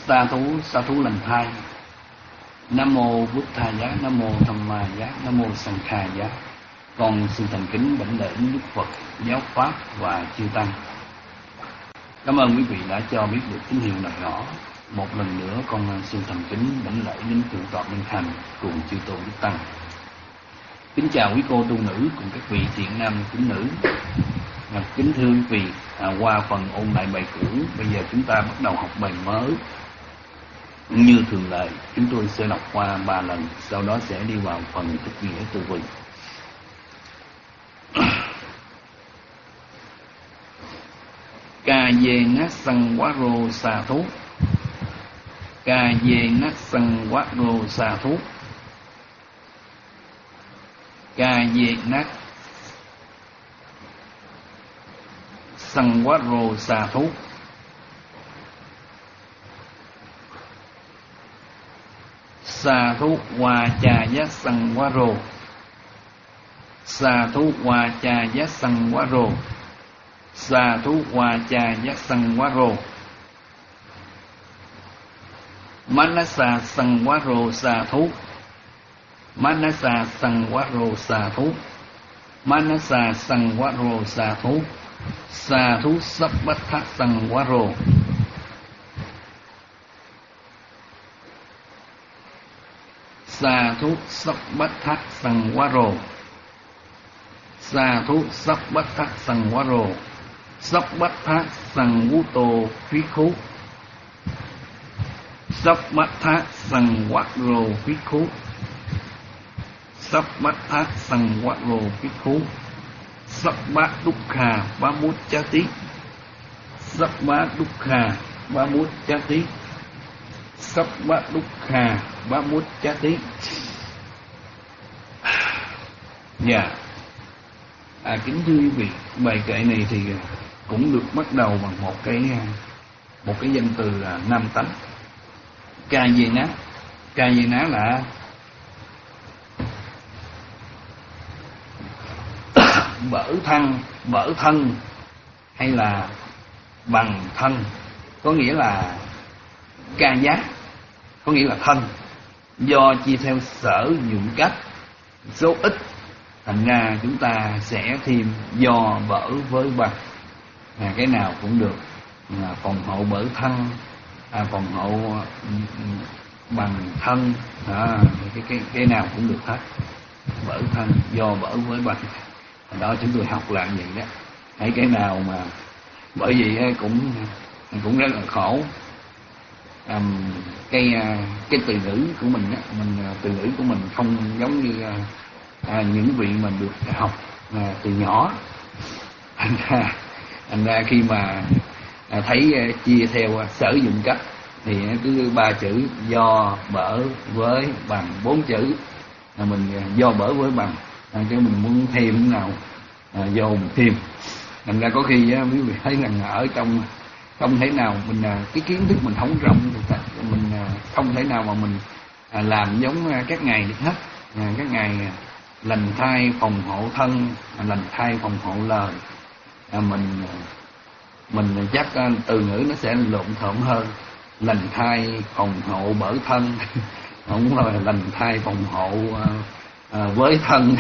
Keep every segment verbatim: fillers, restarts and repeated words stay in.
sa thú sa thú lành thai. Nam mô Bụt Tha Giá, Nam mô Tham Ma Giá, Nam mô Sanh Kha Giá. Con xin thành kính đảnh lễ Đức Phật, giáo pháp và chư tăng. Cảm ơn quý vị đã cho biết được tín hiệu này rõ. Một lần nữa con xin thành kính đảnh lễ đến thượng tọa Minh Thành cùng chư tôn đức tăng. Kính chào quý cô tu nữ cùng các vị thiện nam tín nữ. Kính thưa quý vị, à, qua phần ôn lại bài cũ, bây giờ chúng ta bắt đầu học bài mới. Như thường lệ, chúng tôi sẽ đọc qua ba lần, sau đó sẽ đi vào phần thực nghĩa tư vị. Ca dê nát săng quá rô sa thú. Ca dê nát săng quá rô sa thú. Ca dê nát săng quá rô sa thú. Sa thú hoa cha giá săng quá rô. Sa thú hoa cha giá săng quá rô. Sa thú hoa cha giá săng quá rô. Manasa săng quá rô sa thú. Manasa săng quá rô sa thú. Manasa săng quá rô sa thú. Sa thú sắp bát thác săng quá rô. Sa thú sắp bát thác săng quá rô. Sa thú sắp bát thác săng quá rô. Sắp bát thác săng vũ tô phí khú. Sắp bát thác săng quát rô phí khú. Sắp bát thác săng quát rô phí khú. Sắp bát đúc khà bá mút chá tí. Sắp bát đúc khà bá mút chá tí. Sắp bát đúc khà bá mút chá tí. Dạ yeah. À, kính thưa quý vị, bài kệ này thì cũng được bắt đầu bằng một cái một cái danh từ là nam tánh. Ca dê ná. Ca dê ná là bở thân, bở thân hay là bằng thân, có nghĩa là ca giá, có nghĩa là thân, do chia theo sở dụng cách số ít, thành ra chúng ta sẽ thêm do bở với bằng. À, cái nào cũng được, à, phòng hộ bở thân, à, phòng hộ bằng thân, à, cái, cái, cái nào cũng được hết. Bở thân, do bở với bằng. Đó chúng tôi học là vậy đó. Thấy cái nào mà bởi vì cũng cũng rất là khổ. À, cái cái từ ngữ của mình á, mình từ ngữ của mình không giống như à, những vị mình được học à, từ nhỏ. Thành ra, thành ra khi mà à, thấy à, chia theo sở dụng cách thì cứ ba chữ do bở với bằng, bốn chữ là mình do bở với bằng. À, cái mình muốn thêm nào à, dồn thêm. Thành ra có khi á, quý vị thấy rằng ở trong không thể nào mình à, cái kiến thức mình không rộng được, mình à, không thể nào mà mình à, làm giống à, các ngài được hết. À, các ngài à, lành thai phòng hộ thân, à, lành thai phòng hộ lời. À, mình à, mình chắc à, từ ngữ nó sẽ lộn thộn hơn. Lành thai phòng hộ bở thân, không là lành thai phòng hộ à, à, với thân.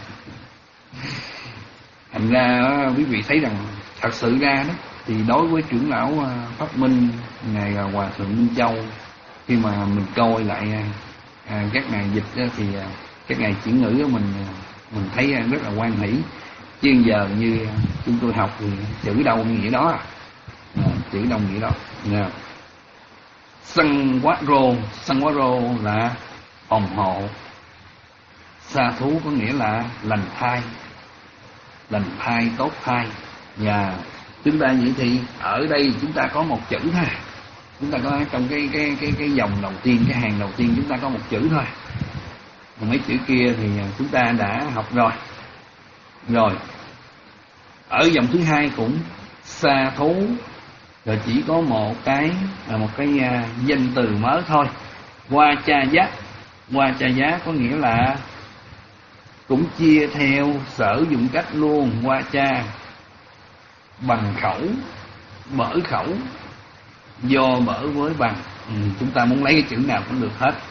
Thành ra quý vị thấy rằng thật sự ra đó thì đối với trưởng lão Pháp Minh, ngài Hòa thượng Minh Châu, khi mà mình coi lại à, các ngài dịch đó, thì à, các ngài chuyển ngữ đó, mình mình thấy rất là hoan hỷ. Chứ giờ như chúng tôi học thì chữ đâu nghĩa đó, à, chữ đâu nghĩa đó. Yeah. Săng quá rô, săng quá rô là phòng hộ. Sa thú có nghĩa là lành thai, lành thai, tốt thai. Và chúng ta vậy thì ở đây chúng ta có một chữ thôi. Chúng ta có trong cái cái cái cái dòng đầu tiên, cái hàng đầu tiên chúng ta có một chữ thôi. Mấy chữ kia thì chúng ta đã học rồi. Rồi. Ở dòng thứ hai cũng sa thú, rồi chỉ có một cái là một cái uh, danh từ mới thôi. Hoa cha giá. Hoa cha giá có nghĩa là cũng chia theo sở dụng cách luôn. Hoa cha bằng khẩu, bở khẩu, do bở với bằng. Ừ, chúng ta muốn lấy cái chữ nào cũng được hết.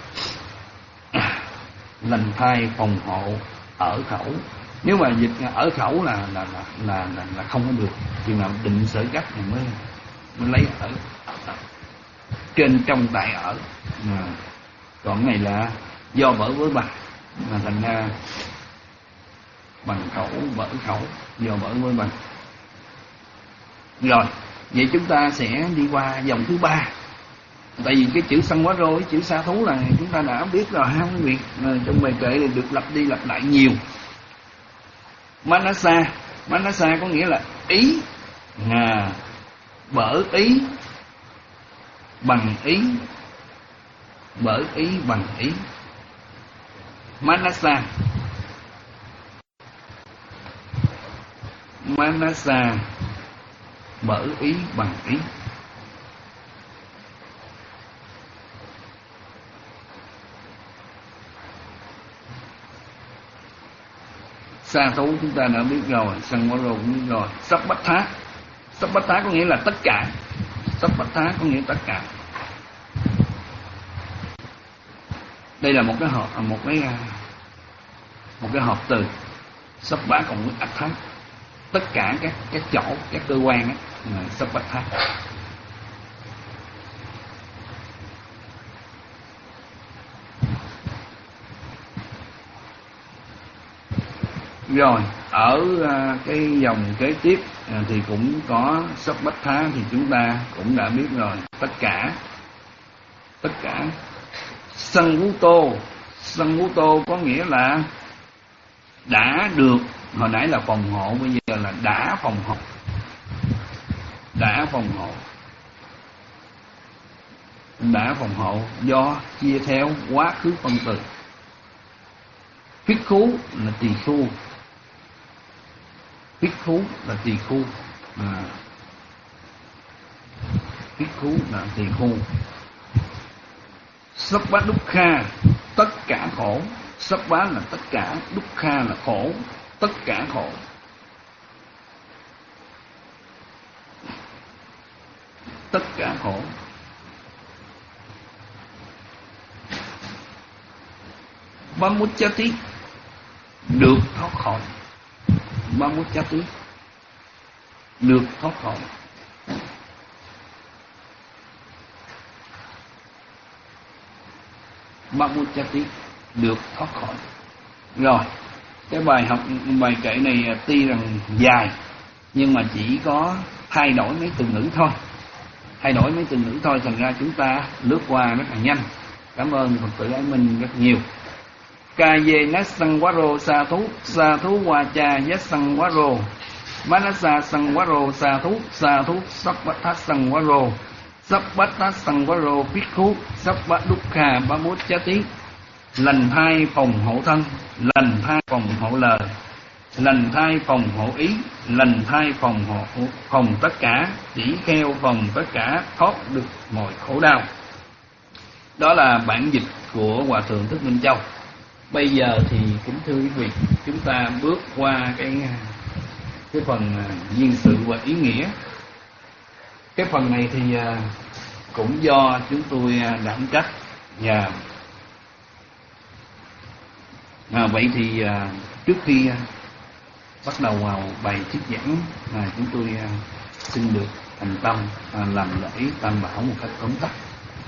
Lành thai phòng hộ ở khẩu. Nếu mà dịch ở khẩu là là là là, là, là không có được. Chừng nào định sở gấp thì mới, mới lấy ở, ở trên trong tại ở. À, còn này là do vỡ với bằng, mà thành ra bằng khẩu vỡ khẩu, do vỡ với bằng. Rồi, vậy chúng ta sẽ đi qua dòng thứ ba. Tại vì cái chữ sanh quá rô, cái chữ sa thú là chúng ta đã biết rồi ha quý vị. Trong bài kệ này được lặp đi lặp lại nhiều. Manasa, Manasa có nghĩa là ý, à, bởi ý, bằng ý, bởi ý bằng ý. Manasa, Manasa, bởi ý bằng ý. Sa thú chúng ta đã biết rồi, sanh quá rô cũng biết rồi. Sắp bách thá, sắp bách thá có nghĩa là tất cả, sắp bách thá có nghĩa tất cả. Đây là một cái hợp, một cái một cái hợp từ sắp bá cộng với ách thá, tất cả các các chỗ, các cơ quan á, sắp bách thá. Rồi, ở cái dòng kế tiếp thì cũng có sắp bách thá, thì chúng ta cũng đã biết rồi, tất cả, tất cả. Sân vũ tô, sân vũ tô có nghĩa là đã được, hồi nãy là phòng hộ, bây giờ là đã phòng hộ, đã phòng hộ, đã phòng hộ do chia theo quá khứ phân từ. Phiết khú là tỳ khu, phiết khú là tỳ khu, à, phiết khú là tỳ khu. Sắp bá đúc kha, tất cả khổ. Sắp bá là tất cả, đúc kha là khổ, tất cả khổ. Tất cả khổ. Ba mút chá tí, được thoát khỏi. Ba mút chá tí, được thoát khỏi. Ba mút chá tí, được thoát khỏi. Rồi, cái bài học, bài kệ này tuy rằng dài, nhưng mà chỉ có thay đổi mấy từ ngữ thôi. Thay đổi mấy từ ngữ thôi, thành ra chúng ta lướt qua rất là nhanh. Cảm ơn Phật tử Ái Minh rất nhiều. Ca ye nát sanh quá rô sa thú, sa thú hoa cha giác sanh quá rô. Manasa sanh quá rô sa thú, sa thú sắp bát thát sanh quá rô. Sắp bát thát sanh quá rô phiết khú, sắp bát đúc kha ba mốt chá tí. Lành thai phòng hộ thân, lành thai phòng hộ lời, lành thai phòng hộ ý, lành thai phòng hộ phòng tất cả, chỉ kheo phòng tất cả, thoát được mọi khổ đau. Đó là bản dịch của Hòa Thượng Thích Minh Châu. Bây giờ thì kính thưa quý vị, chúng ta bước qua cái cái phần duyên sự và ý nghĩa. Cái phần này thì cũng do chúng tôi đảm trách. Và à, vậy thì à, trước khi à, bắt đầu vào bài thuyết giảng, à, chúng tôi à, xin được thành tâm à, làm lễ Tam Bảo một cách tóm tắt.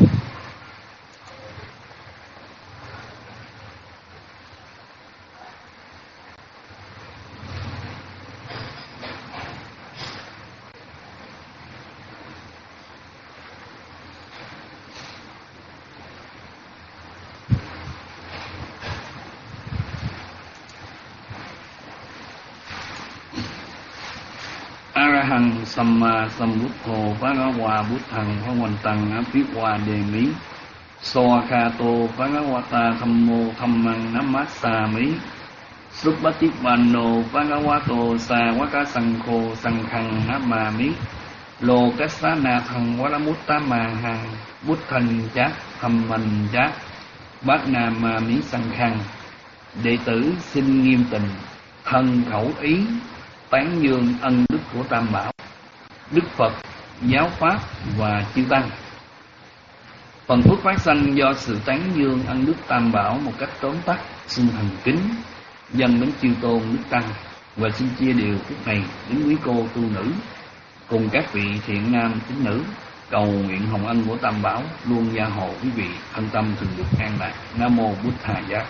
Arahang Samma Sambuddho Bhagava Buddhang Bhagavantang Apikwa Demi Soakato Bhagavata Thammo Dhammang Namassami Suppatippanno Bhagavato Sāvaka Sankho Sanghang Namami Lokassanathang Varamuttamahang Buddhang Chát Dhammang Chát Bát Namami Sanghang. Đệ tử xin nghiêm tình thân khẩu ý tán dương ân đức của Tam Bảo, Đức Phật, giáo pháp và chư tăng. Phần phước phát sanh do sự tán dương ân đức Tam Bảo một cách tóm tắt, xin thành kính dâng đến chư tôn đức tăng, và xin chia điều phước này đến quý cô tu nữ cùng các vị thiện nam tín nữ, cầu nguyện hồng ân của Tam Bảo luôn gia hộ quý vị thân tâm thường được an lạc. Nam mô Bụt Thầy Giác.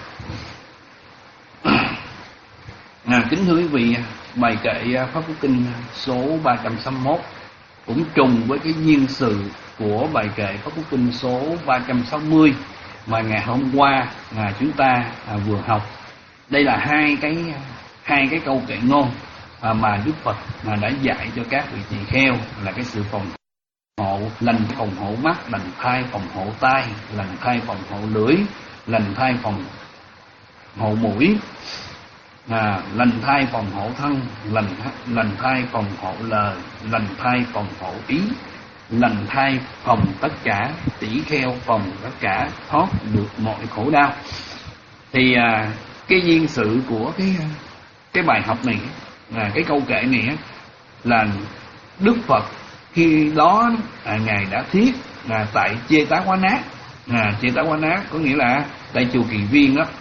À, kính thưa quý vị, bài kệ Pháp Phú Kinh số ba trăm sáu mươi mốt cũng trùng với cái duyên sự của bài kệ Pháp Phú Kinh số ba trăm sáu mươi mà ngày hôm qua à, chúng ta à, vừa học. Đây là hai cái hai cái câu kệ ngôn à, mà Đức Phật mà đã dạy cho các vị tỳ kheo, là cái sự phòng hộ, lành phòng hộ mắt, lành thai phòng hộ tai, lành thai phòng hộ lưỡi, lành thai phòng hộ mũi, à, lành thai phòng hộ thân, lành lành thai phòng hộ lời, lành thai phòng hộ ý, lành thai phòng tất cả, tỷ kheo phòng tất cả, thoát được mọi khổ đau. Thì à, cái duyên sự của cái cái bài học này, à, cái câu kệ này là Đức Phật khi đó à, ngài đã thuyết là tại Chê Tá Quá Nát. à, Chê Tá Quá Nát có nghĩa là tại chùa Kỳ Viên đó,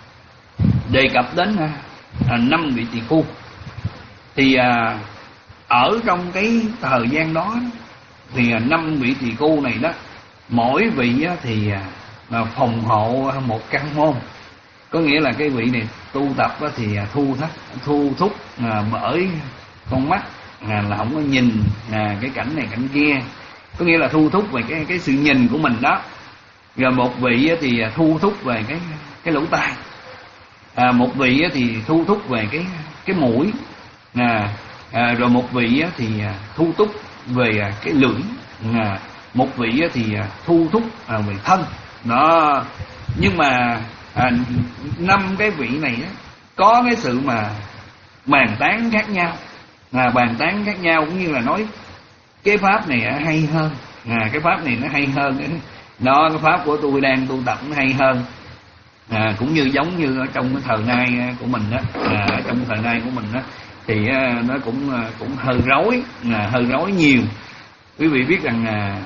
đề cập đến à, năm vị tỳ phu. Thì à, ở trong cái thời gian đó thì à, năm vị tỳ phu này đó, mỗi vị á, thì à, phòng hộ một căn môn. Có nghĩa là cái vị này tu tập á, thì à, thu thắt thu thúc à, bởi con mắt à, là không có nhìn à, cái cảnh này cảnh kia, có nghĩa là thu thúc về cái cái sự nhìn của mình đó. Rồi một vị á, thì thu thúc về cái cái lỗ tai, à, một vị á, thì thu thúc về cái cái mũi, à, à, rồi một vị á, thì thu thúc về cái lưỡi, à, một vị á, thì thu thúc à, về thân đó. Nhưng mà à, năm cái vị này á, có cái sự mà bàn tán khác nhau, à, bàn tán khác nhau cũng như là nói cái pháp này á, hay hơn, à, cái pháp này nó hay hơn đó, cái pháp của tôi đang tu tập nó hay hơn. À, cũng như giống như ở trong cái thời nay của mình đó, à, ở trong thời nay của mình đó thì à, nó cũng à, cũng hơi rối, à, hơi rối nhiều. Quý vị biết rằng à,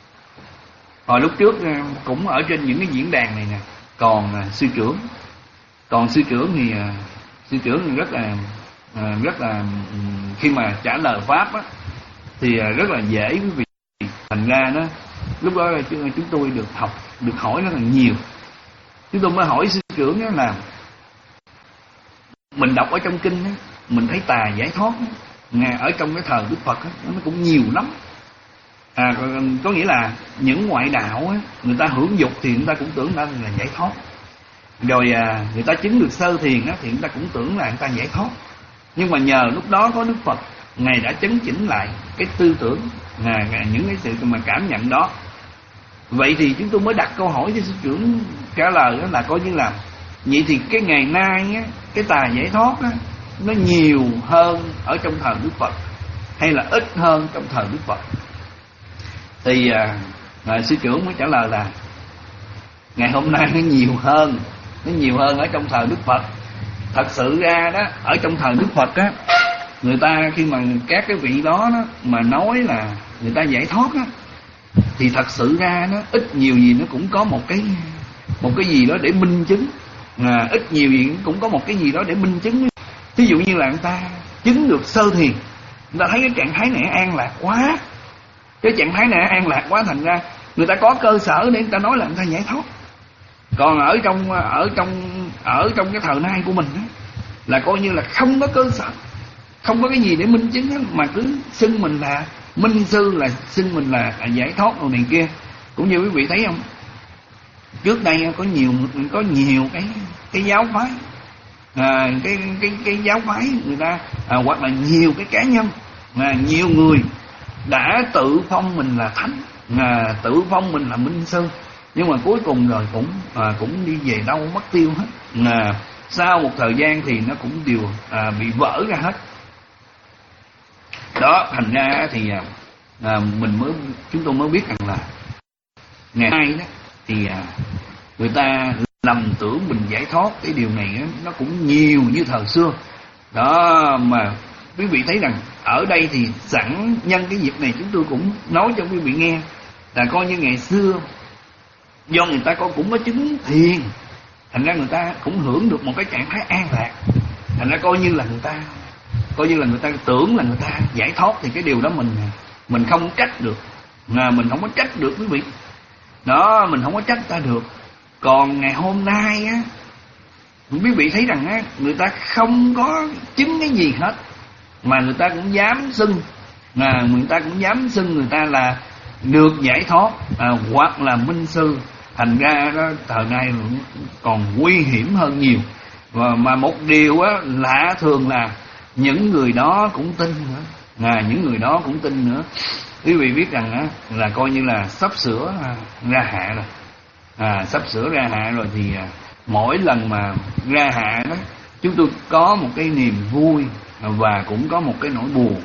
hồi lúc trước à, cũng ở trên những cái diễn đàn này nè, còn à, sư trưởng, còn sư trưởng thì à, sư trưởng thì rất là à, rất là khi mà trả lời pháp á, thì à, rất là dễ quý vị. Thành ra đó lúc đó là chúng tôi được học, được hỏi rất là nhiều. Chúng tôi mới hỏi sư trưởng đó là mình đọc ở trong kinh đó, mình thấy tà giải thoát đó, ở trong cái thời Đức Phật đó, nó cũng nhiều lắm. À, có nghĩa là những ngoại đạo đó, người ta hưởng dục thì người ta cũng tưởng là giải thoát. Rồi à, người ta chứng được sơ thiền đó, thì người ta cũng tưởng là người ta giải thoát. Nhưng mà nhờ lúc đó có Đức Phật, Ngài đã chấn chỉnh lại cái tư tưởng, à, những cái sự mà cảm nhận đó. Vậy thì chúng tôi mới đặt câu hỏi cho sư trưởng trả lời, đó là coi như là vậy thì cái ngày nay á, cái tà giải thoát á, nó nhiều hơn ở trong thời Đức Phật hay là ít hơn trong thời Đức Phật? Thì à, à, sư trưởng mới trả lời là ngày hôm nay nó nhiều hơn, nó nhiều hơn ở trong thời Đức Phật. Thật sự ra đó, ở trong thời Đức Phật á, người ta khi mà các cái vị đó, đó mà nói là người ta giải thoát á, thì thật sự ra nó ít nhiều gì nó cũng có một cái một cái gì đó để minh chứng, à, ít nhiều gì cũng có một cái gì đó để minh chứng. Ví dụ như là người ta chứng được sơ thiền, người ta thấy cái trạng thái này an lạc quá, cái trạng thái này an lạc quá, thành ra người ta có cơ sở để người ta nói là người ta giải thoát. Còn ở trong ở trong ở trong cái thời nay của mình đó, là coi như là không có cơ sở, không có cái gì để minh chứng đó, mà cứ xưng mình là minh sư, là xưng mình là giải thoát rồi này kia. Cũng như quý vị thấy không, trước đây có nhiều có nhiều cái cái giáo phái, à, cái cái cái giáo phái người ta à, hoặc là nhiều cái cá nhân, à, nhiều người đã tự phong mình là thánh, à, tự phong mình là minh sư, nhưng mà cuối cùng rồi cũng à, cũng đi về đâu mất tiêu hết. À, sau một thời gian thì nó cũng đều à, bị vỡ ra hết. Đó, thành ra thì à, mình mới chúng tôi mới biết rằng là ngày nay đó thì à, người ta lầm tưởng mình giải thoát. Cái điều này đó, nó cũng nhiều như thời xưa đó. Mà quý vị thấy rằng ở đây thì sẵn nhân cái dịp này chúng tôi cũng nói cho quý vị nghe là coi như ngày xưa do người ta có cũng có chứng thiền, thành ra người ta cũng hưởng được một cái trạng thái an lạc, thành ra coi như là người ta coi như là người ta tưởng là người ta giải thoát. Thì cái điều đó mình mình không trách được, à, mình không có trách được quý vị đó, mình không có trách ta được. Còn ngày hôm nay á, quý vị thấy rằng á, người ta không có chứng cái gì hết mà người ta cũng dám xưng, à, người ta cũng dám xưng người ta là được giải thoát, à, hoặc là minh sư. Thành ra đó, thời nay còn nguy hiểm hơn nhiều. Và mà một điều á, lạ thường là những người đó cũng tin nữa, à, những người đó cũng tin nữa. Quý vị biết rằng á, là coi như là sắp sửa ra hạ rồi, à, sắp sửa ra hạ rồi thì à, mỗi lần mà ra hạ đó, chúng tôi có một cái niềm vui và cũng có một cái nỗi buồn.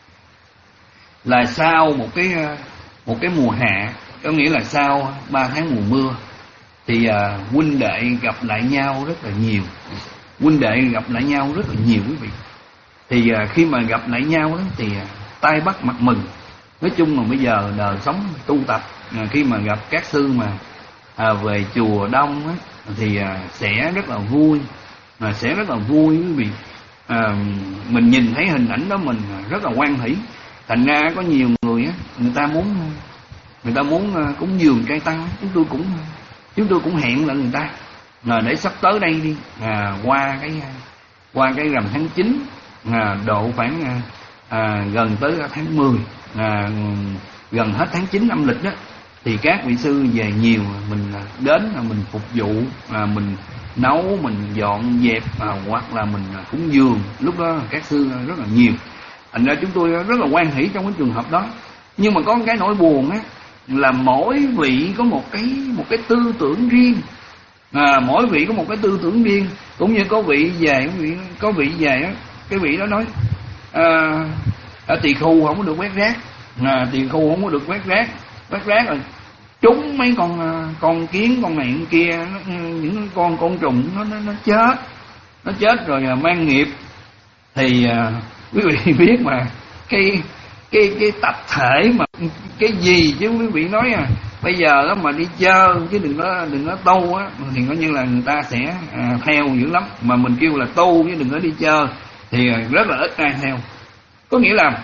Là sau một cái một cái mùa hạ, có nghĩa là sau ba tháng mùa mưa, thì à, huynh đệ gặp lại nhau rất là nhiều, huynh đệ gặp lại nhau rất là nhiều quý vị. Thì à, khi mà gặp lại nhau đó thì à, tai bắt mặt mừng. Nói chung là bây giờ đời sống tu tập, à, khi mà gặp các sư mà à, về chùa đông á, thì à, sẽ rất là vui, mà sẽ rất là vui quý vị. À, mình nhìn thấy hình ảnh đó mình rất là hoan hỷ. Thành ra có nhiều người á, người ta muốn người ta muốn cúng dường trai tăng, chúng tôi cũng chúng tôi cũng hẹn lại người ta là để sắp tới đây đi, à, qua cái qua cái rằm tháng chín, à, độ khoảng à, à, gần tới tháng mười, à, gần hết tháng chín âm lịch đó, thì các vị sư về nhiều, mình đến là mình phục vụ, à, mình nấu, mình dọn dẹp, à, hoặc là mình cúng dường. Lúc đó các sư rất là nhiều. Thành ra chúng tôi rất là hoan hỷ trong cái trường hợp đó. Nhưng mà có một cái nỗi buồn á, là mỗi vị có một cái một cái tư tưởng riêng, à, mỗi vị có một cái tư tưởng riêng. Cũng như có vị về có vị, có vị về á, cái vị đó nói à, à, tỳ khưu không có được quét rác, à, tỳ khưu không có được quét rác, quét rác rồi trúng mấy con con kiến, con này con kia, nó, những con côn trùng nó nó nó chết, nó chết rồi mang nghiệp. Thì à, quý vị biết mà, cái cái cái tập thể mà cái gì chứ quý vị nói à, bây giờ đó mà đi chơi chứ đừng có đừng có tu á, thì coi như là người ta sẽ à, theo dữ lắm. Mà mình kêu là tu chứ đừng có đi chơi thì rất là ít ai theo. Có nghĩa là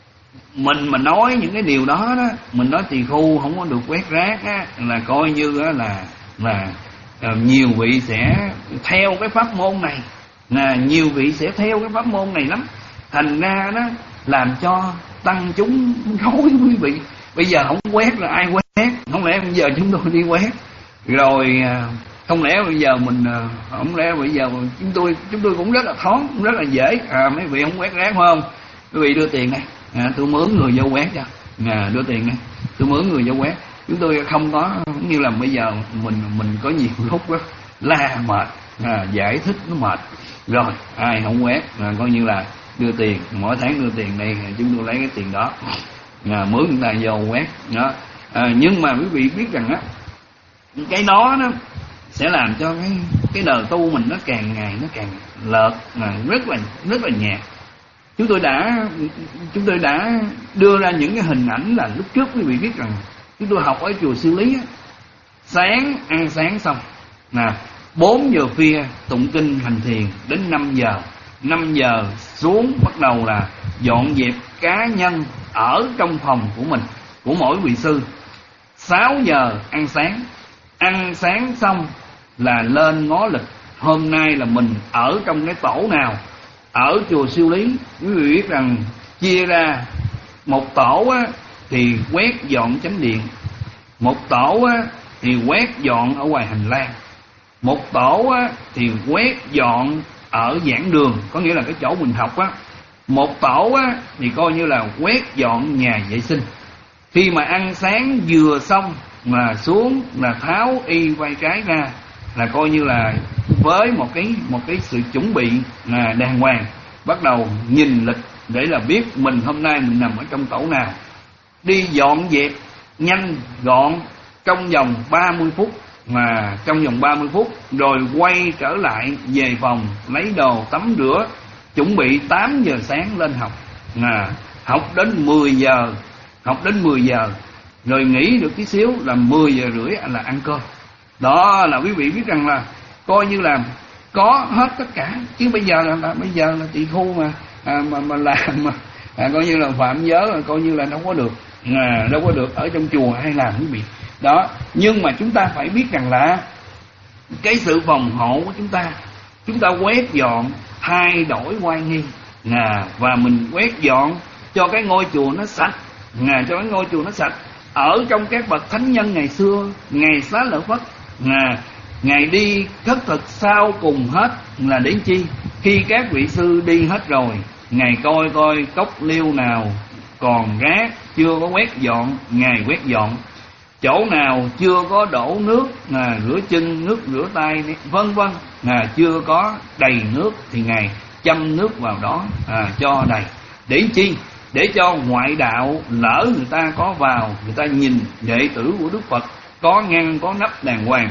mình mà nói những cái điều đó đó, mình nói tỳ khu không có được quét rác á, là coi như á là là à, nhiều vị sẽ theo cái pháp môn này, là nhiều vị sẽ theo cái pháp môn này lắm. Thành ra đó làm cho tăng chúng rối quý vị. Bây giờ không quét là ai quét? Không lẽ bây giờ chúng tôi đi quét rồi? Không lẽ bây giờ mình không lẽ bây giờ chúng tôi chúng tôi cũng rất là thoáng, cũng rất là dễ. À, mấy vị không quét rác phải không? Quý vị đưa tiền này, à, tôi mướn người vô quét cho. À, đưa tiền này, tôi mướn người vô quét. Chúng tôi không có như là bây giờ mình mình có nhiều lúc đó la mệt, à, giải thích nó mệt. Rồi ai không quét là coi như là đưa tiền, mỗi tháng đưa tiền đây, chúng tôi lấy cái tiền đó, à, mướn người ta vô quét đó. À, nhưng mà quý vị biết rằng á, cái đó nó sẽ làm cho cái cái đời tu mình nó càng ngày nó càng lợt, mà rất là rất là nhạt. Chúng tôi đã chúng tôi đã đưa ra những cái hình ảnh là lúc trước quý vị biết rằng chúng tôi học ở chùa Sư Lý á, sáng ăn sáng xong nè, bốn giờ khuya tụng kinh hành thiền đến năm giờ, năm giờ xuống bắt đầu là dọn dẹp cá nhân ở trong phòng của mình, của mỗi vị sư. Sáu giờ ăn sáng, ăn sáng xong là lên ngó lịch, hôm nay là mình ở trong cái tổ nào. Ở chùa Siêu Lý quý vị biết rằng chia ra một tổ á, thì quét dọn chánh điện, một tổ á, thì quét dọn ở ngoài hành lang, một tổ á, thì quét dọn ở giảng đường, có nghĩa là cái chỗ mình học á. Một tổ á, thì coi như là quét dọn nhà vệ sinh. Khi mà ăn sáng vừa xong mà xuống là tháo y vai trái ra, là coi như là với một cái một cái sự chuẩn bị là đàng hoàng, bắt đầu nhìn lịch để là biết mình hôm nay mình nằm ở trong tổ nào. Đi dọn dẹp nhanh gọn trong vòng ba mươi phút, mà trong vòng ba mươi phút rồi quay trở lại về phòng lấy đồ tắm rửa, chuẩn bị tám giờ sáng lên học. À, học đến mười giờ, học đến mười giờ rồi nghỉ được tí xíu là mười giờ rưỡi là ăn cơm. Đó là quý vị biết rằng là coi như là có hết tất cả. Chứ bây giờ là, là bây giờ là tỳ khu mà à, mà mà làm mà à, coi như là phạm giới là coi như là đâu có được, à, đâu có được ở trong chùa hay làm quý vị. Đó, nhưng mà chúng ta phải biết rằng là cái sự phòng hộ của chúng ta, chúng ta quét dọn, thay đổi oai nghi, à, và mình quét dọn cho cái ngôi chùa nó sạch, à, cho cái ngôi chùa nó sạch. Ở trong các bậc thánh nhân ngày xưa, ngày Xá Lợi Phất, à, Ngài đi khất thực sau cùng hết là để chi? Khi các vị sư đi hết rồi, Ngài coi coi cốc liêu nào còn rác chưa có quét dọn, Ngài quét dọn. Chỗ nào chưa có đổ nước à, rửa chân, nước rửa tay, vân vân, à, chưa có đầy nước thì Ngài châm nước vào đó, à, cho đầy. Để chi? Để cho ngoại đạo lỡ người ta có vào, người ta nhìn đệ tử của Đức Phật có ngăn có nắp đàng hoàng,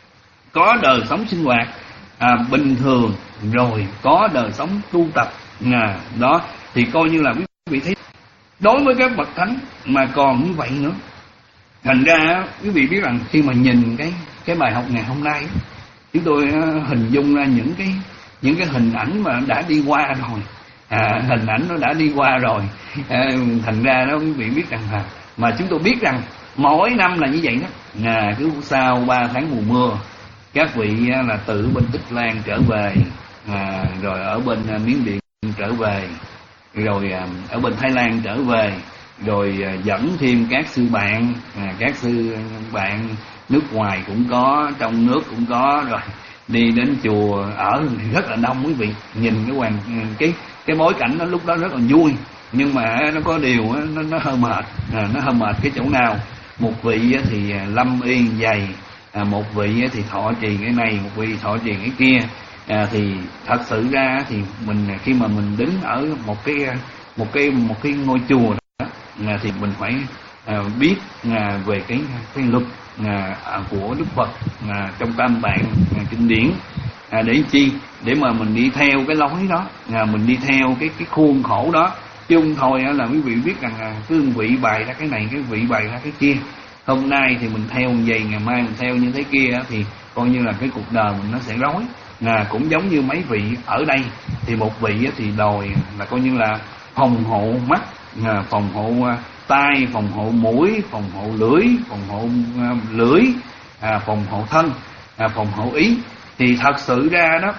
có đời sống sinh hoạt à, bình thường, rồi có đời sống tu tập, à, đó thì coi như là quý vị thấy đối với các bậc thánh mà còn như vậy nữa. Thành ra quý vị biết rằng khi mà nhìn cái cái bài học ngày hôm nay, chúng tôi hình dung ra những cái những cái hình ảnh mà đã đi qua rồi, à, hình ảnh nó đã đi qua rồi, à, thành ra đó quý vị biết rằng là mà chúng tôi biết rằng mỗi năm là như vậy đó, à, cứ sau ba tháng mùa mưa, các vị là từ bên Tích Lan trở về, à, rồi ở bên Miến Điện trở về, rồi ở bên Thái Lan trở về, rồi dẫn thêm các sư bạn, à, các sư bạn nước ngoài cũng có, trong nước cũng có, rồi đi đến chùa ở rất là đông quý vị. Nhìn cái hoàn cái cái bối cảnh đó lúc đó rất là vui, nhưng mà nó có điều nó nó hơi mệt, à, nó hơi mệt cái chỗ nào? Một vị thì lâm y dày, à, một vị thì thọ trì cái này, một vị thọ trì cái kia, à, thì thật sự ra thì mình khi mà mình đứng ở một cái một cái một cái ngôi chùa đó, à, thì mình phải à, biết à, về cái cái luật à, của Đức Phật à, trong Tam Tạng à, kinh điển, à, để chi? Để mà mình đi theo cái lối đó, à, mình đi theo cái cái khuôn khổ đó, chứ không thôi là quý vị biết rằng là cứ vị bày ra cái này, cái vị bày ra cái kia. Hôm nay thì mình theo như vậy, ngày mai mình theo như thế kia, thì coi như là cái cuộc đời mình nó sẽ rối. À, cũng giống như mấy vị ở đây, thì một vị thì đòi là coi như là phòng hộ mắt, à, phòng hộ tai, phòng hộ mũi, phòng hộ lưỡi, phòng hộ uh, lưỡi, à, phòng hộ thân, à, phòng hộ ý. Thì thật sự ra đó,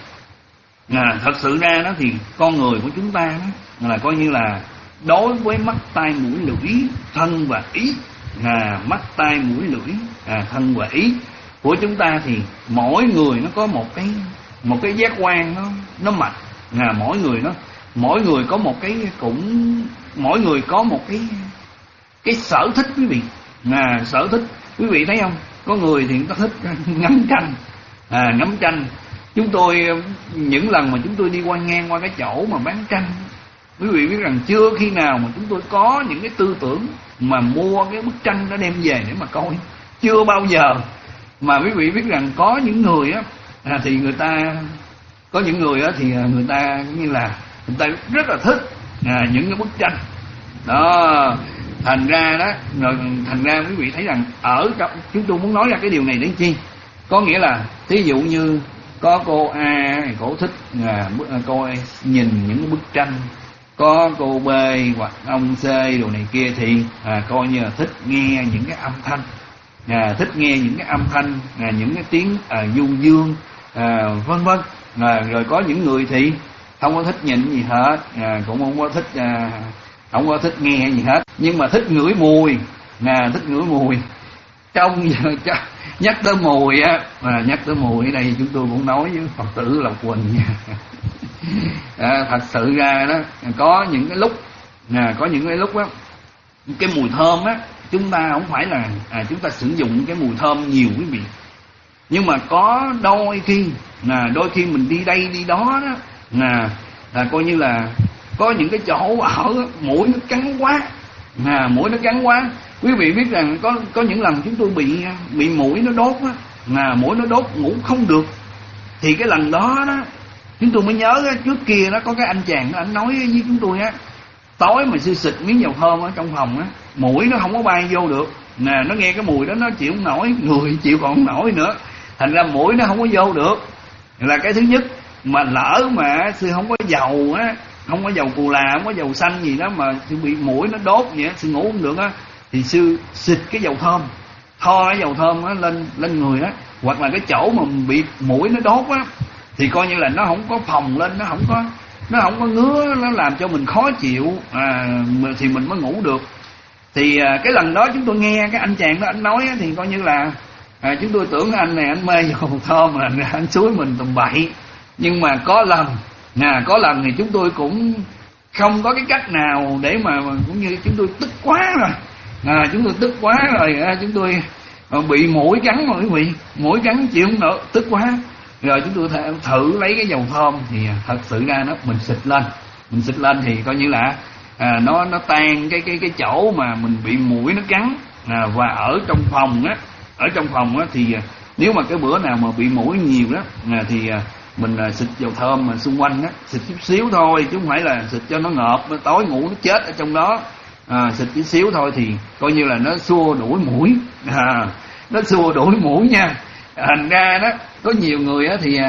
à, thật sự ra đó thì con người của chúng ta đó là coi như là đối với mắt, tai, mũi, lưỡi, thân và ý, à, mắt, tai, mũi, lưỡi, à, thân và ý của chúng ta thì mỗi người nó có một cái một cái giác quan nó nó mạch, à, mỗi người nó mỗi người có một cái cũng mỗi người có một cái cái sở thích quý vị, à, sở thích quý vị thấy không? Có người thì người ta thích ngắm tranh, à, ngắm tranh. Chúng tôi những lần mà chúng tôi đi qua ngang qua cái chỗ mà bán tranh, quý vị biết rằng chưa khi nào mà chúng tôi có những cái tư tưởng mà mua cái bức tranh đó đem về để mà coi, chưa bao giờ. Mà quý vị biết rằng có những người á, à, thì người ta có những người á thì người ta như là người ta rất là thích à, những cái bức tranh đó. Thành ra đó, rồi thành ra quý vị thấy rằng ở trong chúng tôi muốn nói ra cái điều này để chi? Có nghĩa là thí dụ như có cô A, cổ thích à, cô A nhìn những cái bức tranh, có cô B hoặc ông C đồ này kia thì à, coi như là thích nghe những cái âm thanh, à, thích nghe những cái âm thanh, à, những cái tiếng à, du dương, à, vân vân. À, rồi có những người thì không có thích nhìn gì hết, à, cũng không có thích à, không có thích nghe gì hết, nhưng mà thích ngửi mùi, à, thích ngửi mùi. Trong giờ nhắc tới mùi á, à, nhắc tới mùi ở đây chúng tôi cũng nói với Phật tử Lộc Quỳnh nha. À, thật sự ra đó có những cái lúc, à, có những cái lúc á, cái mùi thơm á, chúng ta không phải là à, chúng ta sử dụng cái mùi thơm nhiều quý vị, nhưng mà có đôi khi là đôi khi mình đi đây đi đó đó là, là coi như là có những cái chỗ ở mũi nó cắn quá, à, mũi nó cắn quá. Quý vị biết rằng có có những lần chúng tôi bị bị mũi nó đốt á, là mũi nó đốt ngủ không được. Thì cái lần đó đó chúng tôi mới nhớ á, trước kia đó có cái anh chàng đó, anh nói với chúng tôi á, tối mà sư xịt miếng dầu thơm ở trong phòng á, mũi nó không có bay vô được nè, nó nghe cái mùi đó nó chịu không nổi, người chịu còn không nổi nữa, thành ra mũi nó không có vô được, là cái thứ nhất. Mà lỡ mà sư không có dầu á, không có dầu cù là, không có dầu xanh gì đó mà sư bị mũi nó đốt vậy á, sư ngủ không được á, thì sư xịt cái dầu thơm, tho cái dầu thơm á lên lên người á, hoặc là cái chỗ mà bị mũi nó đốt á, thì coi như là nó không có phồng lên, nó không có nó không có ngứa, nó làm cho mình khó chịu, à, thì mình mới ngủ được. Thì à, cái lần đó chúng tôi nghe cái anh chàng đó anh nói á, thì coi như là à, chúng tôi tưởng anh này anh mê dầu thơm mà anh xúi mình tầm bậy. Nhưng mà có lần à, có lần thì chúng tôi cũng không có cái cách nào để mà, mà cũng như chúng tôi tức quá rồi, à, chúng tôi tức quá rồi, à, chúng tôi bị mũi cắn rồi quý vị, mũi cắn chịu không nổi, tức quá. Rồi chúng tôi th- thử lấy cái dầu thơm, thì thật sự ra nó mình xịt lên, mình xịt lên thì coi như là à, nó nó tan cái cái cái chỗ mà mình bị mũi nó cắn, à, và ở trong phòng á, ở trong phòng á thì nếu mà cái bữa nào mà bị mũi nhiều đó, à, thì à, mình à, xịt dầu thơm mà xung quanh á, xịt chút xíu thôi chứ không phải là xịt cho nó ngợp, nó tối ngủ nó chết ở trong đó, à, xịt chút xíu thôi thì coi như là nó xua đuổi mũi, à, nó xua đuổi mũi nha. Thành ra đó có nhiều người á thì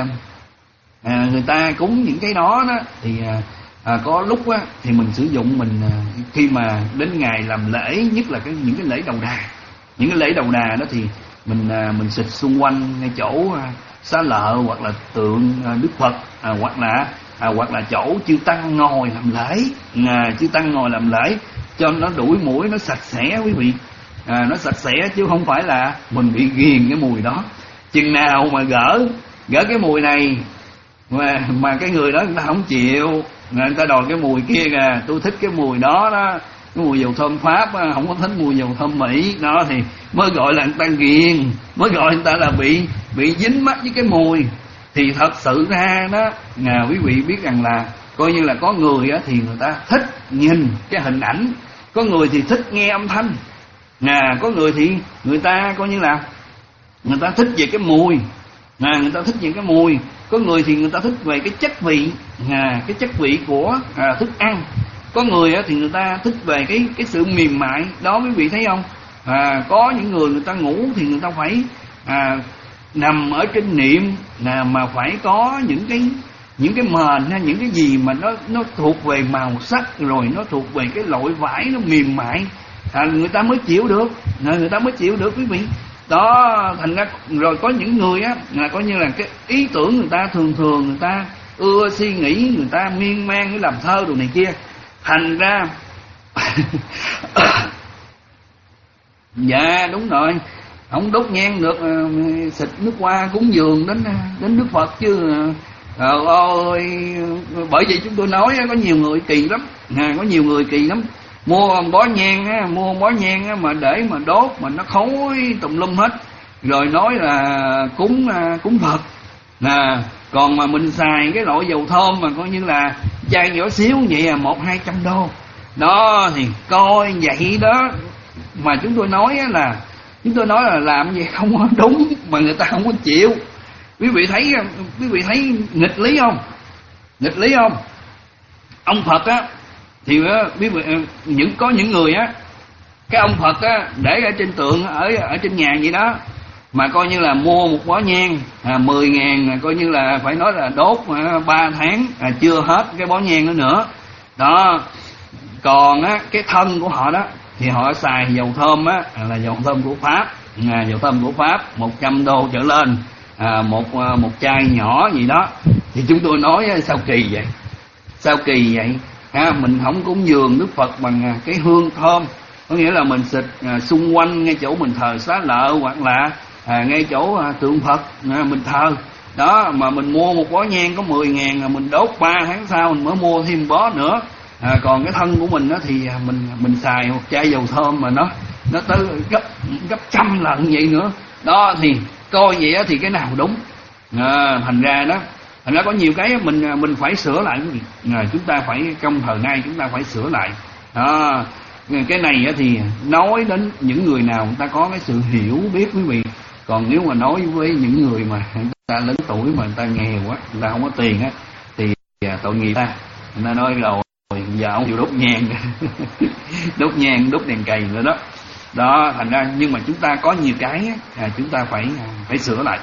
à, người ta cúng những cái đó đó thì à, à, có lúc á thì mình sử dụng mình à, khi mà đến ngày làm lễ, nhất là cái những cái lễ đầu đà, những cái lễ đầu đà đó thì mình à, mình xịt xung quanh ngay chỗ à, xá lợ hoặc là tượng à, Đức Phật, à, hoặc là à, hoặc là chỗ chư tăng ngồi làm lễ, à, chư tăng ngồi làm lễ cho nó đuổi mũi, nó sạch sẽ quý vị, à, nó sạch sẽ chứ không phải là mình bị ghiền cái mùi đó. Chừng nào mà gỡ gỡ cái mùi này mà mà cái người đó người ta không chịu, người ta đòi cái mùi kia kìa, tôi thích cái mùi đó đó, cái mùi dầu thơm Pháp đó, không có thích mùi dầu thơm Mỹ đó, thì mới gọi là người ta ghiền, mới gọi người ta là bị bị dính mắt với cái mùi. Thì thật sự ra đó, à, quý vị biết rằng là coi như là có người á, thì người ta thích nhìn cái hình ảnh, có người thì thích nghe âm thanh, à, có người thì người ta coi như là người ta thích về cái mùi, à, người ta thích về cái mùi, có người thì người ta thích về cái chất vị, à, cái chất vị của à, thức ăn, có người á, thì người ta thích về cái cái sự mềm mại đó, quý vị thấy không? À, có những người người ta ngủ thì người ta phải à, nằm ở trên niệm, là mà phải có những cái những cái mền hay những cái gì mà nó nó thuộc về màu sắc, rồi nó thuộc về cái loại vải nó mềm mại, à, người ta mới chịu được, à, người ta mới chịu được quý vị. Đó, thành ra rồi có những người á là coi như là cái ý tưởng người ta thường thường người ta ưa suy nghĩ, người ta miên man với làm thơ đồ này kia, thành ra dạ đúng rồi, không đốt nhang được, uh, xịt nước hoa cúng dường đến đến Đức Phật chứ. Trời ơi, bởi vì chúng tôi nói có nhiều người kỳ lắm, à, có nhiều người kỳ lắm, mua một bó nhang á, mua một bó nhang á, mà để mà đốt mà nó khói tùm lum hết, rồi nói là cúng cúng Phật, à, còn mà mình xài cái loại dầu thơm mà coi như là chai nhỏ xíu vậy à, một hai trăm đô đó, thì coi vậy đó. Mà chúng tôi nói là chúng tôi nói là làm gì không có đúng, mà người ta không có chịu. Quý vị thấy quý vị thấy nghịch lý không? Nghịch lý không? Ông Phật á thì quý vị, những có những người á, cái ông Phật á để ở trên tượng, ở ở trên nhà vậy đó, mà coi như là mua một bó nhang à, mười ngàn, coi như là phải nói là đốt à, ba tháng à, chưa hết cái bó nhang nữa nữa đó. Còn á cái thân của họ đó thì họ xài dầu thơm á, là dầu thơm của Pháp, à, dầu thơm của Pháp một trăm đô trở lên, à, một một chai nhỏ gì đó. Thì chúng tôi nói sao kỳ vậy, sao kỳ vậy ha, mình không cúng dường Đức Phật bằng cái hương thơm, có nghĩa là mình xịt à, xung quanh ngay chỗ mình thờ xá lợ, hoặc là à, ngay chỗ à, tượng Phật à, mình thờ đó, mà mình mua một bó nhang có mười ngàn, à, mình đốt ba tháng sau mình mới mua thêm bó nữa. À, còn cái thân của mình đó thì mình mình xài một chai dầu thơm mà nó nó tới gấp gấp trăm lần vậy nữa đó, thì coi vậy đó, thì cái nào đúng. À, thành ra đó, thành ra có nhiều cái mình mình phải sửa lại quý vị, à, chúng ta phải trong thời nay chúng ta phải sửa lại đó. Cái này thì nói đến những người nào người ta có cái sự hiểu biết quý vị, còn nếu mà nói với những người mà người ta lớn tuổi mà người ta nghèo quá, người ta không có tiền á, thì tội nghiệp ta, người ta nói rồi giờ ông chịu đốt nhang đốt nhang đốt đèn cầy nữa đó. Đó, thành ra nhưng mà chúng ta có nhiều cái à, chúng ta phải phải sửa lại.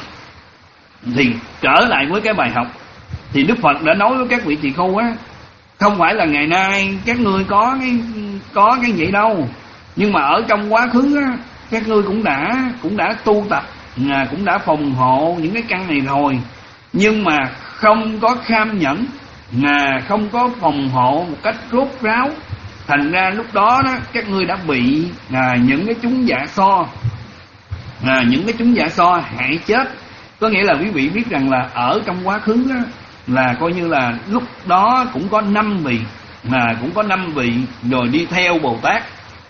Thì trở lại với cái bài học, thì Đức Phật đã nói với các vị tỳ khưu á, không phải là ngày nay các ngươi có cái có cái vậy đâu, nhưng mà ở trong quá khứ á, các ngươi cũng đã cũng đã tu tập, à, cũng đã phòng hộ những cái căn này rồi, nhưng mà không có kham nhẫn, à, không có phòng hộ một cách rốt ráo, thành ra lúc đó đó các ngươi đã bị à, những cái chúng dạ so, à, những cái chúng dạ so hại chết. Có nghĩa là quý vị biết rằng là ở trong quá khứ đó, là coi như là lúc đó cũng có năm vị, à, cũng có năm vị rồi đi theo Bồ Tát,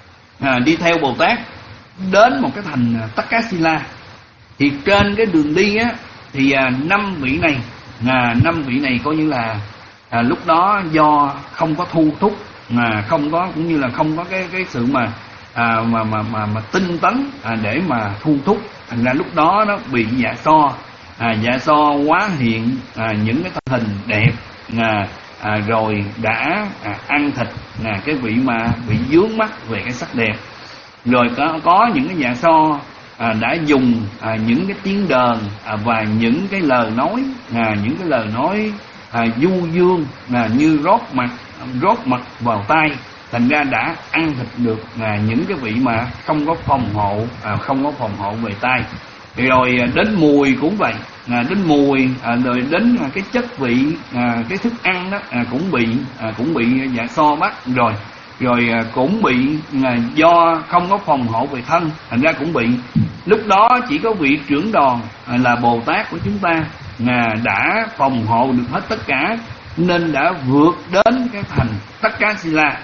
à, đi theo Bồ Tát đến một cái thành Takkasila. Thì trên cái đường đi á thì à, năm vị này, à, năm vị này coi như là à, lúc đó do không có thu thúc, à, không có cũng như là không có cái cái sự mà à, mà mà mà mà tinh tấn à, để mà thu thúc, thành ra lúc đó nó bị dạ so, à, dạ so quá hiện à, những cái thân hình đẹp, à, à, rồi đã à, ăn thịt à, cái vị mà bị vướng mắc về cái sắc đẹp. Rồi có có những cái dạ so à, đã dùng à, những cái tiếng đờn à, và những cái lời nói, à, những cái lời nói à, du dương à, như rót mặt rót mật vào tai, thành ra đã ăn thịt được à, những cái vị mà không có phòng hộ, à, không có phòng hộ về tai. Rồi à, đến mùi cũng vậy, à, đến mùi à, rồi đến à, cái chất vị à, cái thức ăn đó à, cũng bị à, cũng bị dạ so bắt rồi. Rồi à, cũng bị à, do không có phòng hộ về thân, thành ra cũng bị. Lúc đó chỉ có vị trưởng đoàn à, là Bồ Tát của chúng ta à, đã phòng hộ được hết tất cả, nên đã vượt đến cái thành Takkasila.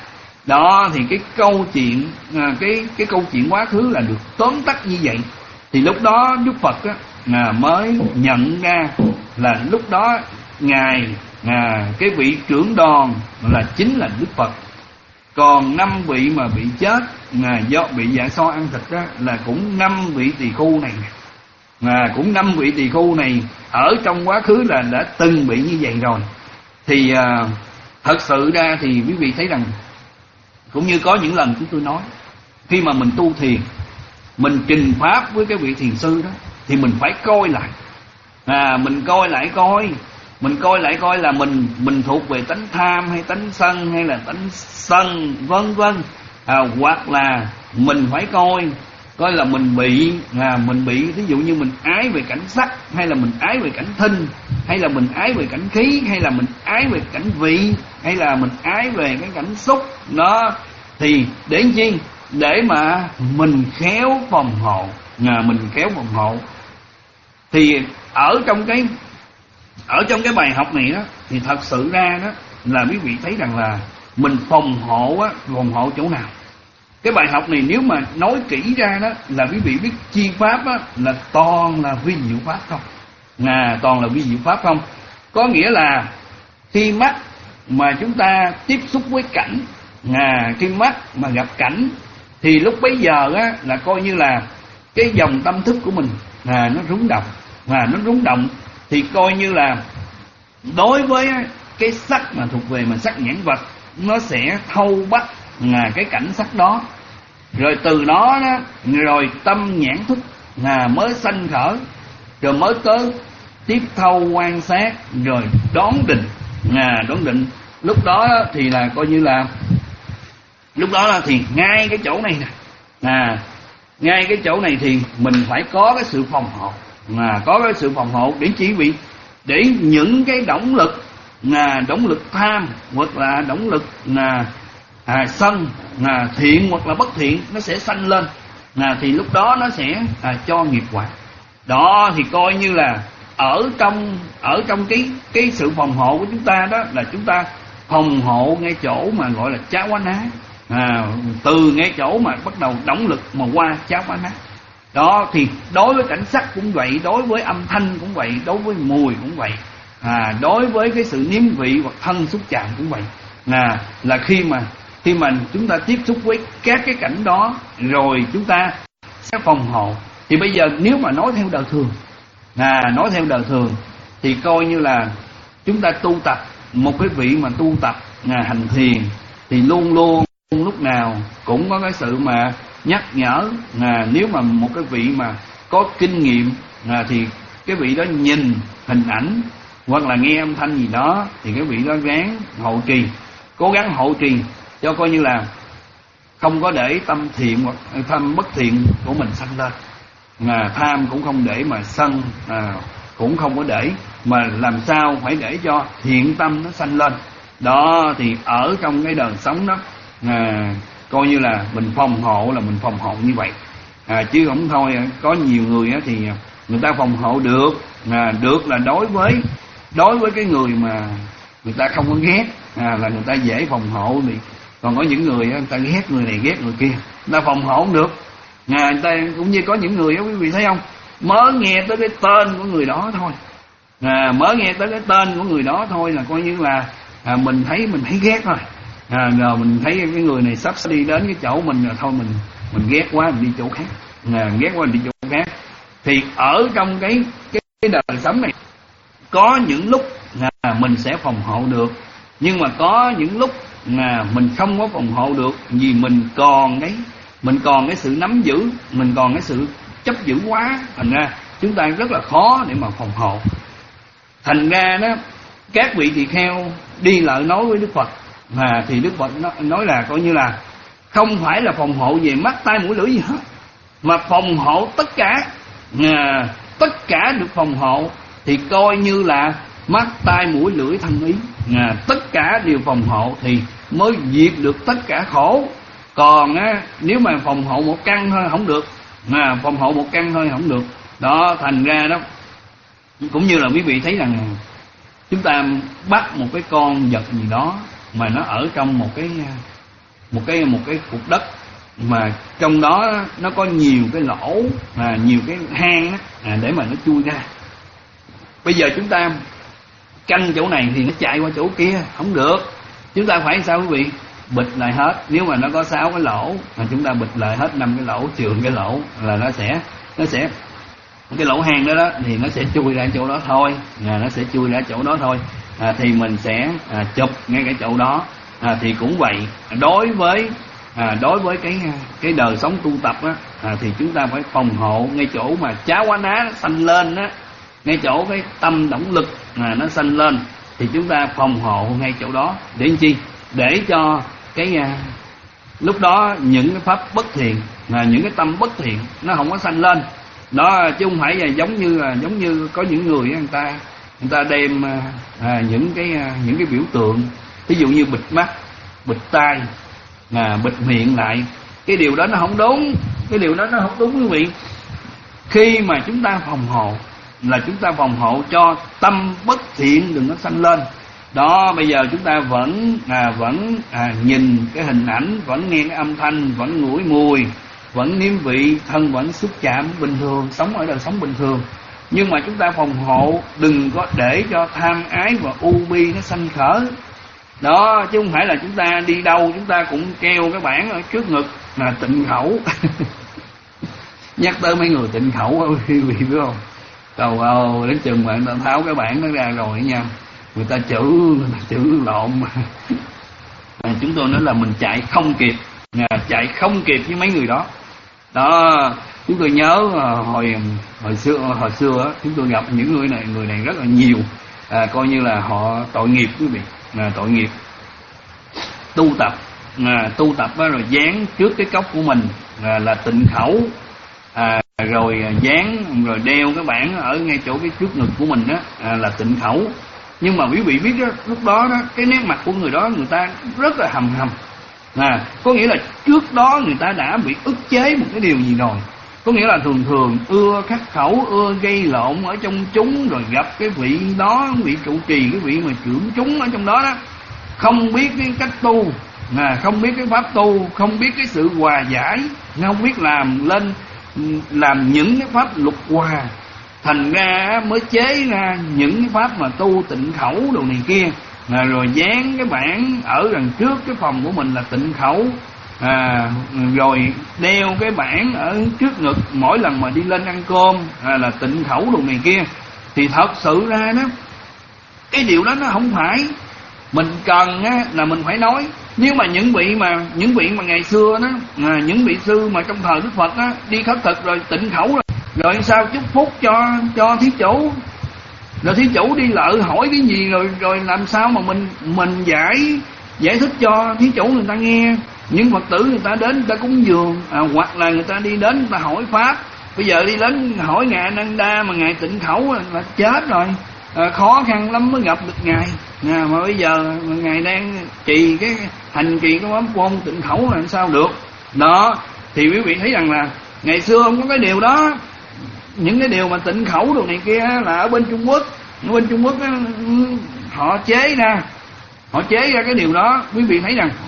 Đó thì cái câu chuyện à, cái cái câu chuyện quá khứ là được tóm tắt như vậy. Thì lúc đó Đức Phật á, à, mới nhận ra là lúc đó ngài à, cái vị trưởng đoàn là chính là Đức Phật. Còn năm vị mà bị chết à, do bị dạ so ăn thịt đó là cũng năm vị tỳ khưu này, à, cũng năm vị tỳ khưu này ở trong quá khứ là đã từng bị như vậy rồi. Thì à, thật sự ra thì quý vị thấy rằng, cũng như có những lần chúng tôi nói, khi mà mình tu thiền, mình trình pháp với cái vị thiền sư đó, thì mình phải coi lại, à, mình coi lại coi, mình coi lại coi là mình mình thuộc về tánh tham hay tánh sân hay là tánh sân vân vân, à, hoặc là mình phải coi coi là mình bị à, mình bị ví dụ như mình ái về cảnh sắc, hay là mình ái về cảnh thinh, hay là mình ái về cảnh khí, hay là mình ái về cảnh vị, hay là mình ái về cái cảnh xúc đó. Thì để chi? Để mà mình khéo phòng hộ, à, mình khéo phòng hộ. Thì ở trong cái ở trong cái bài học này đó, thì thật sự ra đó là quý vị thấy rằng là mình phòng hộ á, phòng hộ chỗ nào? Cái bài học này nếu mà nói kỹ ra đó là quý vị biết chi pháp á, là toàn là vi diệu pháp không, à, toàn là vi diệu pháp không. Có nghĩa là khi mắt mà chúng ta tiếp xúc với cảnh, à, khi mắt mà gặp cảnh, thì lúc bấy giờ á, là coi như là cái dòng tâm thức của mình à, nó rung động, à, nó rung động. Thì coi như là đối với cái sắc mà thuộc về mà sắc nhãn vật, nó sẽ thâu bắt à, cái cảnh sắc đó. Rồi từ đó, đó rồi tâm nhãn thức à, mới sanh khởi, rồi mới tới tiếp thâu quan sát, rồi đón định, à, đón định. Lúc đó thì là coi như là lúc đó là thì ngay cái chỗ này nè, à, ngay cái chỗ này thì mình phải có cái sự phòng hộ, à, có cái sự phòng hộ để chỉ vị, để những cái động lực là động lực tham hoặc là động lực là à, sân, à, thiện hoặc là bất thiện, nó sẽ sanh lên, à, thì lúc đó nó sẽ à, cho nghiệp quả. Đó thì coi như là ở trong ở trong cái cái sự phòng hộ của chúng ta đó là chúng ta phòng hộ ngay chỗ mà gọi là chá quá ná, à, từ ngay chỗ mà bắt đầu động lực mà qua chá quá ná. Đó thì đối với cảnh sắc cũng vậy, đối với âm thanh cũng vậy, đối với mùi cũng vậy, à, đối với cái sự nếm vị hoặc thân xúc chạm cũng vậy, à, là khi mà khi mà chúng ta tiếp xúc với các cái cảnh đó rồi chúng ta sẽ phòng hộ. Thì bây giờ nếu mà nói theo đời thường, à, nói theo đời thường thì coi như là chúng ta tu tập, một cái vị mà tu tập à, hành thiền thì luôn luôn lúc nào cũng có cái sự mà nhắc nhở. À, nếu mà một cái vị mà có kinh nghiệm à, thì cái vị đó nhìn hình ảnh hoặc là nghe âm thanh gì đó thì cái vị đó ráng hộ trì, cố gắng hộ trì cho coi như là không có để tâm thiện hoặc tâm bất thiện của mình sanh lên. À, tham cũng không để mà sân à, cũng không có để, mà làm sao phải để cho thiện tâm nó sanh lên. Đó thì ở trong cái đời sống đó à, coi như là mình phòng hộ là mình phòng hộ như vậy à, chứ không thôi. Có nhiều người á, thì người ta phòng hộ được à, được là đối với đối với cái người mà người ta không có ghét à, là người ta dễ phòng hộ. Thì còn có những người á, người ta ghét người này ghét người kia, người ta phòng hộ không được à, người ta cũng như có những người á, quý vị thấy không, mới nghe tới cái tên của người đó thôi à, mới nghe tới cái tên của người đó thôi là coi như là à, mình thấy mình thấy ghét rồi à, rồi mình thấy cái người này sắp đi đến cái chỗ mình rồi, thôi mình mình ghét quá mình đi chỗ khác à, ghét quá mình đi chỗ khác. Thì ở trong cái cái, cái đời sống này có những lúc à, mình sẽ phòng hộ được, nhưng mà có những lúc mà mình không có phòng hộ được, vì mình còn cái mình còn cái sự nắm giữ, mình còn cái sự chấp giữ quá, thành ra chúng ta rất là khó để mà phòng hộ. Thành ra đó các vị tỳ kheo đi lại nói với Đức Phật à, thì Đức Phật nói là coi như là không phải là phòng hộ về mắt tai mũi lưỡi gì hết, mà phòng hộ tất cả à, tất cả được phòng hộ thì coi như là mắt tai mũi lưỡi thân ý à, tất cả đều phòng hộ thì mới diệt được tất cả khổ. Còn á, nếu mà phòng hộ một căn thôi không được à, phòng hộ một căn thôi không được. Đó, thành ra đó cũng như là quý vị thấy rằng chúng ta bắt một cái con vật gì đó mà nó ở trong một cái một cái một cái cục đất mà trong đó nó có nhiều cái lỗ à, nhiều cái hang à, để mà nó chui ra. Bây giờ chúng ta canh chỗ này thì nó chạy qua chỗ kia không được, chúng ta phải sao quý vị, bịt lại hết. Nếu mà nó có sáu cái lỗ mà chúng ta bịt lại hết năm cái lỗ, chườm cái lỗ là nó sẽ nó sẽ cái lỗ hang đó đó thì nó sẽ chui ra chỗ đó thôi à, nó sẽ chui ra chỗ đó thôi à, thì mình sẽ à, chụp ngay cái chỗ đó à, thì cũng vậy. Đối với à, đối với cái cái đời sống tu tập á à, thì chúng ta phải phòng hộ ngay chỗ mà cháo quá ná nó sanh lên á, ngay chỗ cái tâm động lực à, nó sanh lên thì chúng ta phòng hộ ngay chỗ đó để làm chi, để cho cái à, lúc đó những cái pháp bất thiện à, những cái tâm bất thiện nó không có sanh lên đó. Chứ không phải là giống như là giống như có những người người ta người ta đem à, những cái à, những cái biểu tượng, ví dụ như bịt mắt, bịt tai à, bịt miệng lại. Cái điều đó nó không đúng, cái điều đó nó không đúng quý vị. Khi mà chúng ta phòng hộ là chúng ta phòng hộ cho tâm bất thiện đừng có sanh lên. Đó, bây giờ chúng ta vẫn à, vẫn à, nhìn cái hình ảnh, vẫn nghe cái âm thanh, vẫn ngửi mùi, vẫn nếm vị, thân vẫn xúc chạm bình thường, sống ở đời sống bình thường. Nhưng mà chúng ta phòng hộ đừng có để cho tham ái và u bi nó sanh khởi. Đó, chứ không phải là chúng ta đi đâu chúng ta cũng treo cái bảng ở trước ngực là tịnh khẩu. Nhắc tới mấy người tịnh khẩu quý vị biết không? Trời ơi, đến chừng mà người ta tháo cái bảng nó ra rồi nha, người ta chữ người ta chữ lộn mà. À, chúng tôi nói là mình chạy không kịp à, chạy không kịp với mấy người đó. Đó, chúng tôi nhớ hồi hồi xưa hồi xưa á, chúng tôi gặp những người này người này rất là nhiều à, coi như là họ tội nghiệp quý vị à, tội nghiệp tu tập à, tu tập á, rồi dán trước cái cốc của mình à, là tịnh khẩu à, rồi dán rồi đeo cái bảng ở ngay chỗ cái trước ngực của mình đó à, là tịnh khẩu. Nhưng mà quý vị biết đó, lúc đó đó cái nét mặt của người đó người ta rất là hầm hầm à, có nghĩa là trước đó người ta đã bị ức chế một cái điều gì rồi. Có nghĩa là thường thường ưa khắc khẩu, ưa gây lộn ở trong chúng, rồi gặp cái vị đó, vị trụ trì, cái vị mà trưởng chúng ở trong đó đó, không biết cái cách tu à, không biết cái pháp tu, không biết cái sự hòa giải, không biết làm lên làm những cái pháp luật hòa, thành ra mới chế ra những cái pháp mà tu tịnh khẩu đồ này kia à, rồi dán cái bảng ở đằng trước cái phòng của mình là tịnh khẩu à, rồi đeo cái bảng ở trước ngực mỗi lần mà đi lên ăn cơm à, là tịnh khẩu đồ này kia. Thì thật sự ra đó cái điều đó nó không phải Mình cần á, là mình phải nói. Nếu mà những vị mà những vị mà ngày xưa đó, à, những vị sư mà trong thời Đức Phật á, đi khất thực rồi tịnh khẩu rồi, rồi sao chúc phúc cho cho thí chủ, rồi thí chủ đi lợi hỏi cái gì, rồi rồi làm sao mà mình mình giải giải thích cho thí chủ người ta nghe. Những Phật tử người ta đến người ta cúng dường, à, hoặc là người ta đi đến người ta hỏi pháp. Bây giờ đi đến hỏi ngài Ananda mà ngài tịnh khẩu là chết rồi, à, khó khăn lắm mới gặp được ngài. À, mà bây giờ mà ngài đang trì cái hành trì cái pháp môn tịnh khẩu là sao được. Đó thì quý vị thấy rằng là ngày xưa không có cái điều đó. Những cái điều mà tịnh khẩu đồ này kia là ở bên Trung Quốc. Ở bên Trung Quốc đó, họ chế ra họ chế ra cái điều đó. Quý vị thấy rằng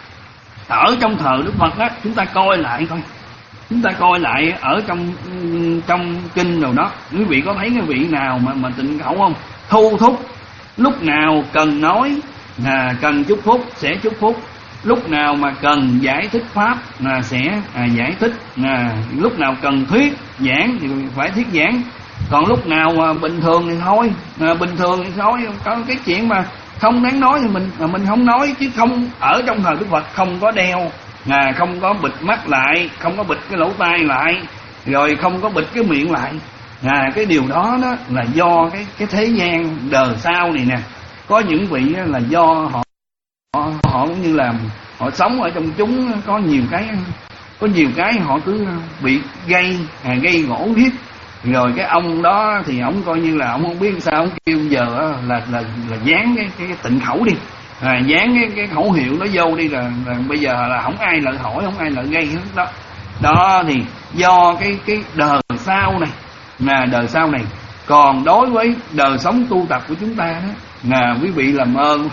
ở trong thời Đức Phật á, chúng ta coi lại thôi, chúng ta coi lại ở trong trong kinh rồi đó, quý vị có thấy cái vị nào mà mà tịnh khẩu không? Thu thúc, lúc nào cần nói, à, cần chúc phúc sẽ chúc phúc, lúc nào mà cần giải thích pháp là sẽ à, giải thích, à, lúc nào cần thuyết giảng thì phải thuyết giảng, còn lúc nào mà bình thường thì thôi, à, bình thường thì thôi. Có cái chuyện mà không đáng nói thì mình mình không nói, chứ không ở trong thời Đức Phật không có đeo, à, không có bịt mắt lại, không có bịt cái lỗ tai lại, rồi không có bịt cái miệng lại. À, cái điều đó đó là do cái cái thế gian đời sau này nè, có những vị là do họ họ, họ cũng như là họ sống ở trong chúng, có nhiều cái có nhiều cái họ cứ bị gây à, gây gỗ riết. Rồi cái ông đó thì ông coi như là ông không biết sao, ông kêu giờ là là là dán cái cái, cái tịnh khẩu đi, à, dán cái cái khẩu hiệu nó vô đi, là, là bây giờ là không ai lợi hỏi, không ai lợi gây hết đó. Đó thì do cái cái đời sau này, là đời sau này. Còn đối với đời sống tu tập của chúng ta đó, là quý vị làm ơn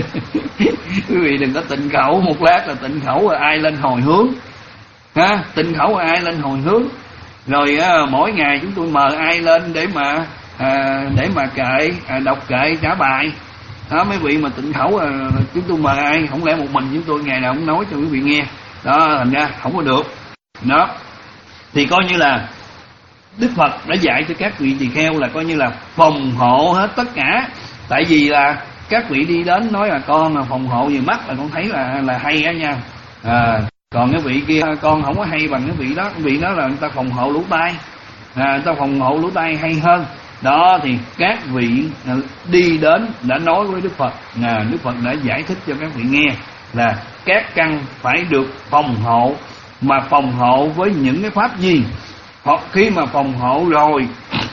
quý vị đừng có tịnh khẩu một lát là tịnh khẩu rồi ai lên hồi hướng, ha, tịnh khẩu rồi ai lên hồi hướng. Rồi à, mỗi ngày chúng tôi mời ai lên để mà à, để mà kệ, à, đọc kệ trả bài đó. Mấy vị mà tịnh khẩu à, chúng tôi mời ai, không lẽ một mình chúng tôi ngày nào cũng nói cho quý vị nghe đó, thành ra không có được đó. Thì coi như là Đức Phật đã dạy cho các vị tỳ kheo là coi như là phòng hộ hết tất cả. Tại vì là các vị đi đến nói là con là phòng hộ về mắt là con thấy là là hay á nha, à, còn cái vị kia con không có hay bằng cái vị đó. Cái vị đó là người ta phòng hộ lỗ tai, à, người ta phòng hộ lỗ tai hay hơn đó. Thì các vị đi đến đã nói với Đức Phật, à, Đức Phật đã giải thích cho các vị nghe là các căn phải được phòng hộ, mà phòng hộ với những cái pháp gì. Hoặc khi mà phòng hộ rồi,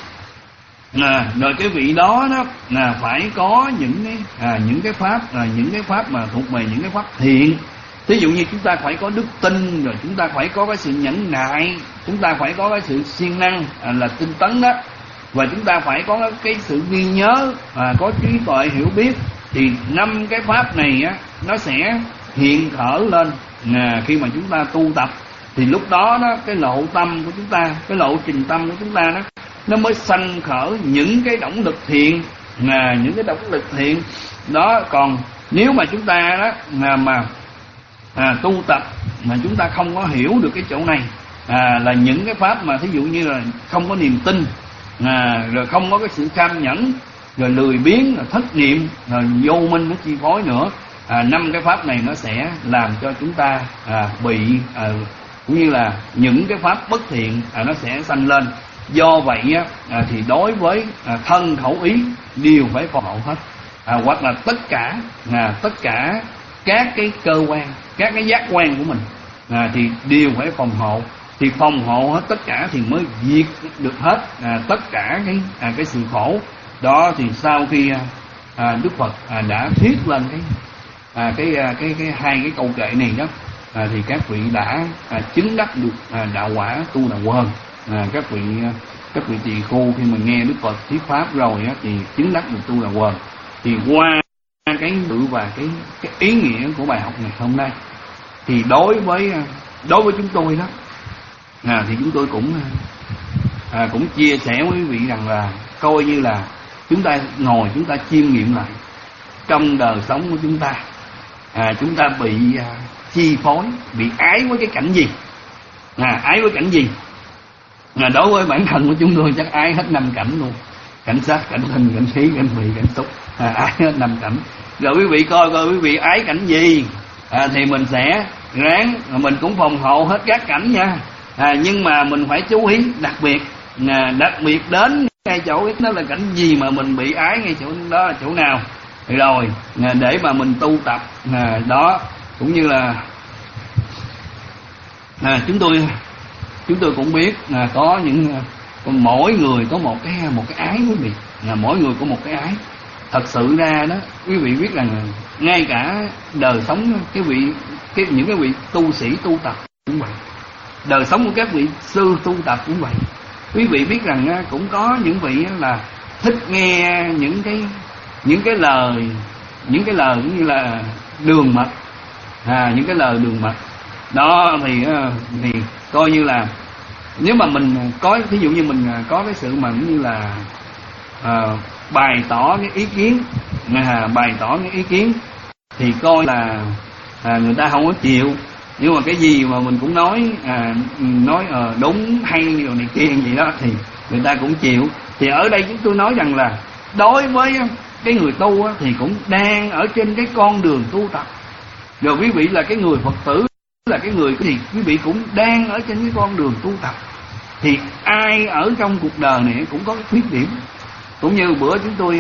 à, rồi cái vị đó đó là phải có những cái à, những cái pháp là những cái pháp mà thuộc về những cái pháp thiện. Thí dụ như chúng ta phải có đức tin, rồi chúng ta phải có cái sự nhẫn nại, chúng ta phải có cái sự siêng năng, à, là tinh tấn đó, và chúng ta phải có cái sự ghi nhớ, à, có trí tuệ hiểu biết. Thì năm cái pháp này á, nó sẽ hiện khởi lên à, khi mà chúng ta tu tập. Thì lúc đó đó cái lộ tâm của chúng ta, cái lộ trình tâm của chúng ta đó, nó mới sanh khởi những cái động lực thiện, à, những cái động lực thiện đó. Còn nếu mà chúng ta đó mà, mà à, tu tập mà chúng ta không có hiểu được cái chỗ này, à, là những cái pháp mà thí dụ như là không có niềm tin, à, rồi không có cái sự cam nhẫn, rồi lười biếng, rồi thất niệm, rồi vô minh nó chi phối nữa, à, năm cái pháp này nó sẽ làm cho chúng ta à, bị à, cũng như là những cái pháp bất thiện à, nó sẽ sanh lên. Do vậy á, à, thì đối với à, thân khẩu ý đều phải phòng hộ hết, à, hoặc là tất cả à, tất cả các cái cơ quan, các cái giác quan của mình à, thì đều phải phòng hộ. Thì phòng hộ hết tất cả thì mới diệt được hết à, tất cả cái à, cái sự khổ đó. Thì sau khi à, Đức Phật à, đã thuyết lên cái à, cái, cái cái cái hai cái câu kệ này đó, à, thì các vị đã à, chứng đắc được à, đạo quả tu đà quần. À, các vị các vị tỳ khưu khi mà nghe Đức Phật thuyết pháp rồi á, thì chứng đắc được tu đà quần. Thì qua cái ngữ và cái cái ý nghĩa của bài học ngày hôm nay, thì đối với đối với chúng tôi đó, à, thì chúng tôi cũng à, cũng chia sẻ với quý vị rằng là coi như là chúng ta ngồi chúng ta chiêm nghiệm lại trong đời sống của chúng ta, à, chúng ta bị à, chi phối, bị ái với cái cảnh gì, à, ái với cảnh gì. À, đối với bản thân của chúng tôi chắc ái hết năm cảnh luôn, cảnh sát, cảnh thinh, cảnh khí, cảnh vị, cảnh xúc, à, ái hết năm cảnh. Rồi quý vị coi coi quý vị ái cảnh gì, à, thì mình sẽ ráng, mình cũng phòng hộ hết các cảnh nha. À, nhưng mà mình phải chú ý đặc biệt, à, đặc biệt đến ngay chỗ đó là cảnh gì mà mình bị ái ngay chỗ đó là chỗ nào, rồi à, để mà mình tu tập à, đó. Cũng như là à, chúng tôi chúng tôi cũng biết là có những mỗi người có một cái một cái ái quý vị, là mỗi người có một cái ái. Thật sự ra đó quý vị biết rằng ngay cả đời sống cái vị cái những cái vị tu sĩ tu tập cũng vậy, đời sống của các vị sư tu tập cũng vậy. Quý vị biết rằng cũng có những vị là thích nghe những cái những cái lời những cái lời cũng như là đường mật, à, những cái lời đường mật đó. Thì thì coi như là nếu mà mình có, ví dụ như mình có cái sự mà cũng như là à, bày tỏ cái ý kiến, à, bày tỏ cái ý kiến thì coi là à, người ta không có chịu. Nhưng mà cái gì mà mình cũng nói à, nói à, đúng hay điều này kia gì đó thì người ta cũng chịu. Thì ở đây chúng tôi nói rằng là đối với cái người tu á, thì cũng đang ở trên cái con đường tu tập. Rồi quý vị là cái người Phật tử, là cái người thì quý vị cũng đang ở trên cái con đường tu tập. Thì ai ở trong cuộc đời này cũng có cái khuyết điểm. Cũng như bữa chúng tôi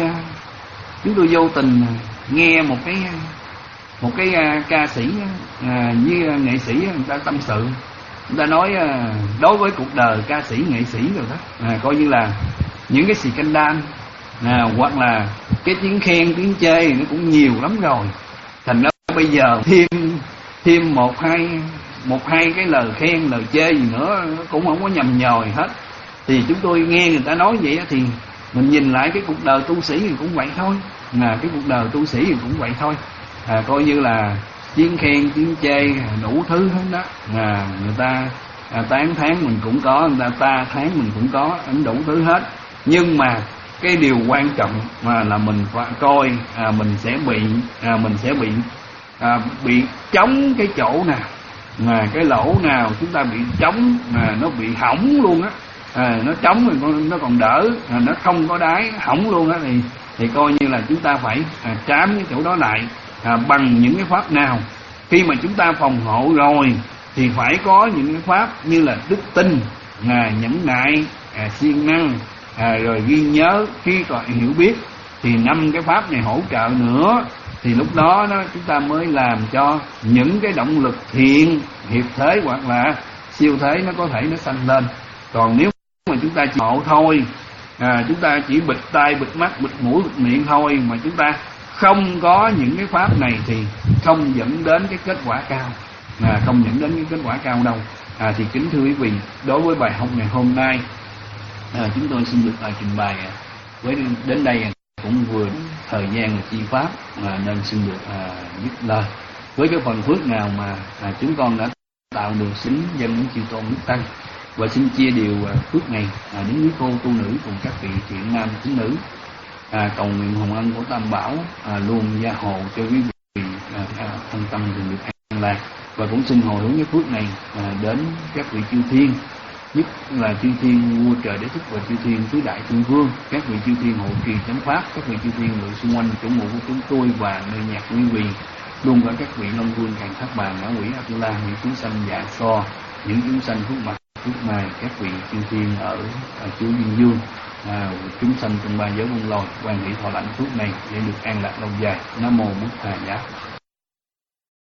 chúng tôi vô tình nghe một cái một cái ca sĩ à, với nghệ sĩ người ta tâm sự, người ta nói à, đối với cuộc đời ca sĩ nghệ sĩ rồi đó, à, coi như là những cái scandal à, hoặc là cái tiếng khen tiếng chê nó cũng nhiều lắm rồi. Thành ra bây giờ thêm thêm một hai một hai cái lời khen lời chê gì nữa cũng không có nhầm nhòi hết. Thì chúng tôi nghe người ta nói vậy thì mình nhìn lại cái cuộc đời tu sĩ thì cũng vậy thôi, là cái cuộc đời tu sĩ thì cũng vậy thôi, à, coi như là tiếng khen tiếng chê đủ thứ hết đó. À, người ta à, tán thán mình cũng có, người ta ta thán mình cũng có, đủ thứ hết. Nhưng mà cái điều quan trọng mà là mình phải coi à, mình sẽ bị à, mình sẽ bị à, bị trống cái chỗ nào, mà cái lỗ nào chúng ta bị trống mà nó bị hỏng luôn á, à, nó trống rồi nó còn đỡ, à, nó không có đáy hỏng luôn á, thì thì coi như là chúng ta phải à, trám cái chỗ đó lại à, bằng những cái pháp nào. Khi mà chúng ta phòng hộ rồi thì phải có những cái pháp như là đức tin, à, nhẫn nại, à, siêng năng, à, rồi ghi nhớ, trí tuệ, hiểu biết. Thì năm cái pháp này hỗ trợ nữa thì lúc đó đó chúng ta mới làm cho những cái động lực thiện hiệp thế hoặc là siêu thế nó có thể nó sanh lên. Còn nếu mà chúng ta chỉ hộ thôi, à, chúng ta chỉ bịt tai bịt mắt bịt mũi bịt miệng thôi, mà chúng ta không có những cái pháp này thì không dẫn đến cái kết quả cao, à, không dẫn đến cái kết quả cao đâu. À, thì kính thưa quý vị, đối với bài học ngày hôm nay à, chúng tôi xin được à, trình bày à, với đến đây cũng vừa thời gian chi pháp à, nên xin được à, dứt lời. Với cái phần phước nào mà à, chúng con đã tạo được xứng dân đến chư tôn đức tăng, và xin chia điều à, phước này à, đến quý cô tu nữ cùng các vị thiện nam tín nữ, à, cầu nguyện hồng ân của Tam Bảo à, luôn gia hộ cho quý vị à, à, thân tâm được an lạc. Và cũng xin hồi hướng cái phước này à, đến các vị chư thiên, nhất là chư thiên vua trời đế thích và chư thiên tứ đại thiên vương, các vị chư thiên hộ trì chánh pháp, các vị chư thiên ngự xung quanh chỗ ngụ của chúng tôi và nơi nhạc quý vị, luôn cả các vị long vương càng thác bàn ngã quỷ Atula, những chúng sanh dạ so, những chúng sanh phước mặt phước này, các vị chư thiên ở, ở chùa Diên Dương, à, chúng sanh trong ba giới vong lòi quan hỷ thọ lãnh phước này để được an lạc lâu dài. Nam mô Bụt Thầy Giá.